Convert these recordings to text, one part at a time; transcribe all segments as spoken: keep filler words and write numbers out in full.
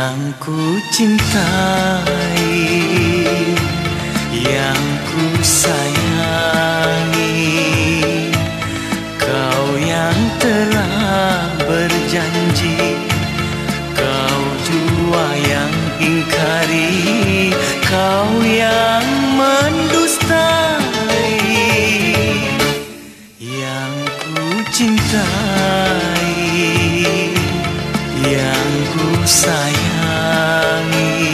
Yang ku cintai, yang ku sayangi, kau yang telah berjanji, kau jua yang ingkari, kau yang mendustai. Yang ku cintai, yang ku sayangi,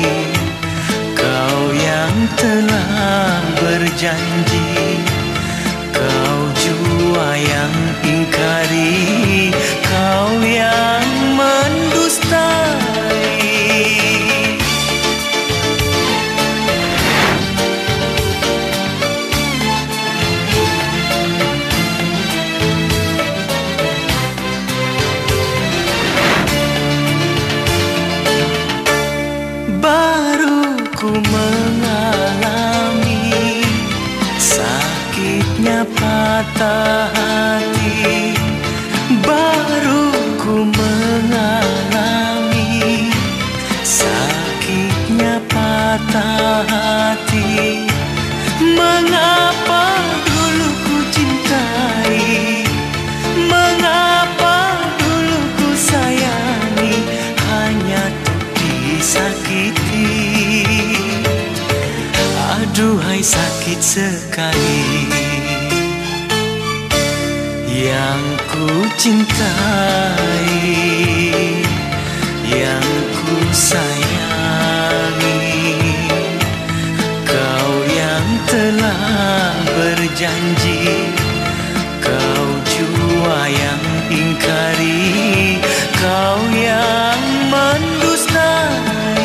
kau yang telah berjanji, kau jua yang ingkari, kau yang mendustai. Ku mengalami sakitnya patah hati, baru ku mengalami sakitnya patah hati. Mengapa dulu ku cintai, mengapa dulu ku sayangi, hanya untuk disakiti. Aduhai sakit sekali. Yang ku cintai, yang ku sayangi, kau yang telah berjanji, kau jua yang ingkari, kau yang mendustai.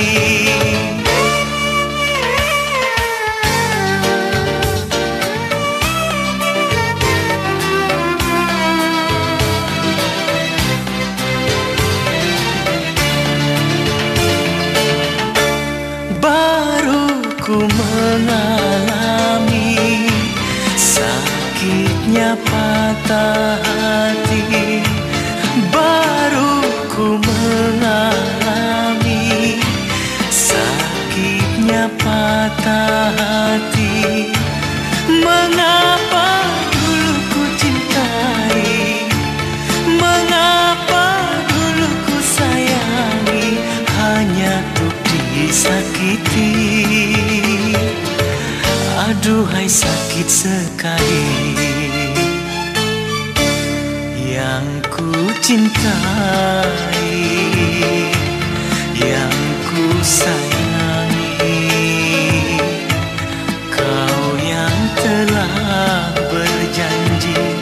Ku mengalami sakitnya patah hati, baru ku mengalami sakitnya patah hati. Mengapa dulu ku cintai, mengapa dulu ku sayangi, hanya untuk disakiti. Aduhai sakit sekali. Yang ku cintai, yang ku sayangi, kau yang telah berjanji,